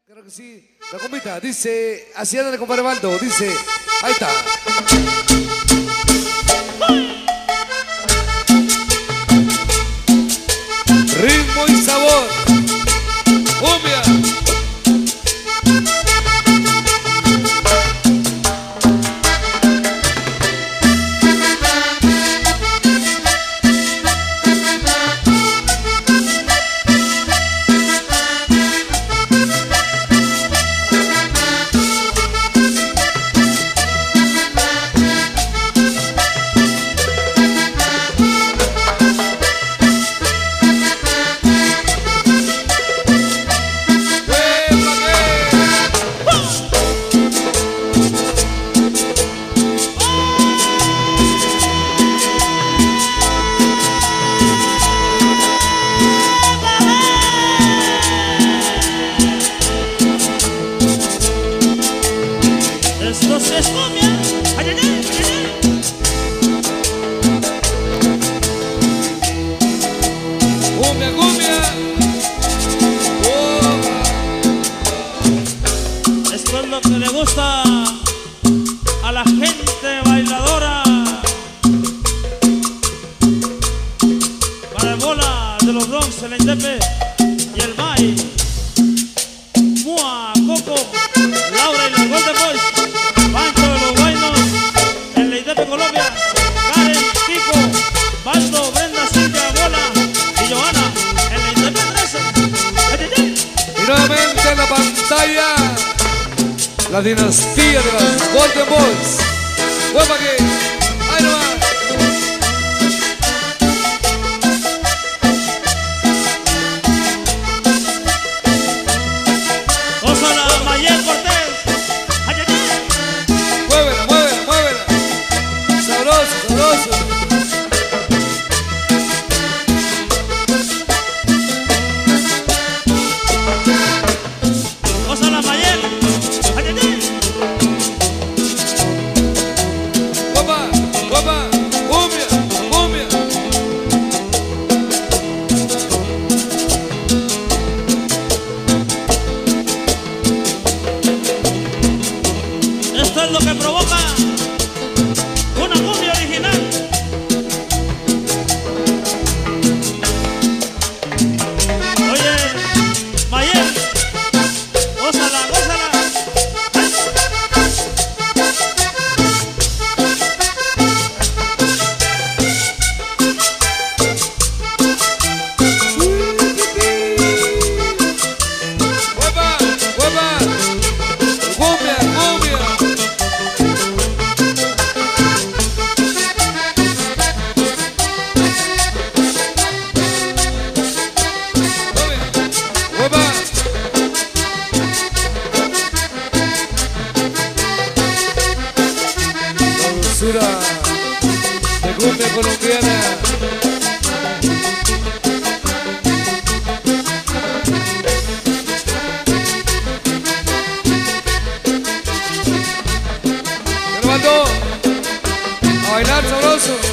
Claro que sí. La compita dice, así anda el compadre Baldo, dice, ahí está. Ritmo y sabor. Cumbia. Esto es lo que le gusta a la gente bailadora. Para el bola de los Bronx, el Indepe y el Bay. Mua, Coco, Laura y los Golden Boys. Pancho de los Guaynos, el Indepe Colombia. Karen, Pico, Baldo, Brenda, Silvia, Bola y Johanna, el Indepe 13. Y nuevamente en la pantalla, la dinastía de las Golden Boys. ¡Guapa que! ¡Ahí nomás! Gózala, Mayel Cortés. ¡Ay, ay, ay! ¡Muévela, muévela, muévela! ¡Sabroso, sabroso! Gózala, Mayel. ¡Ay, ay, ay! ¡Guapa, guapa! ¡Cumbia, cumbia! Esto es lo que provoca una cumbia original. Oye, Mayel, gózala, gózala. ¡Guapa, guapa! ¡Cumbia, cumbia! ¡Guapa! La dulzura de cumbia colombiana. Grabando a bailar sabroso.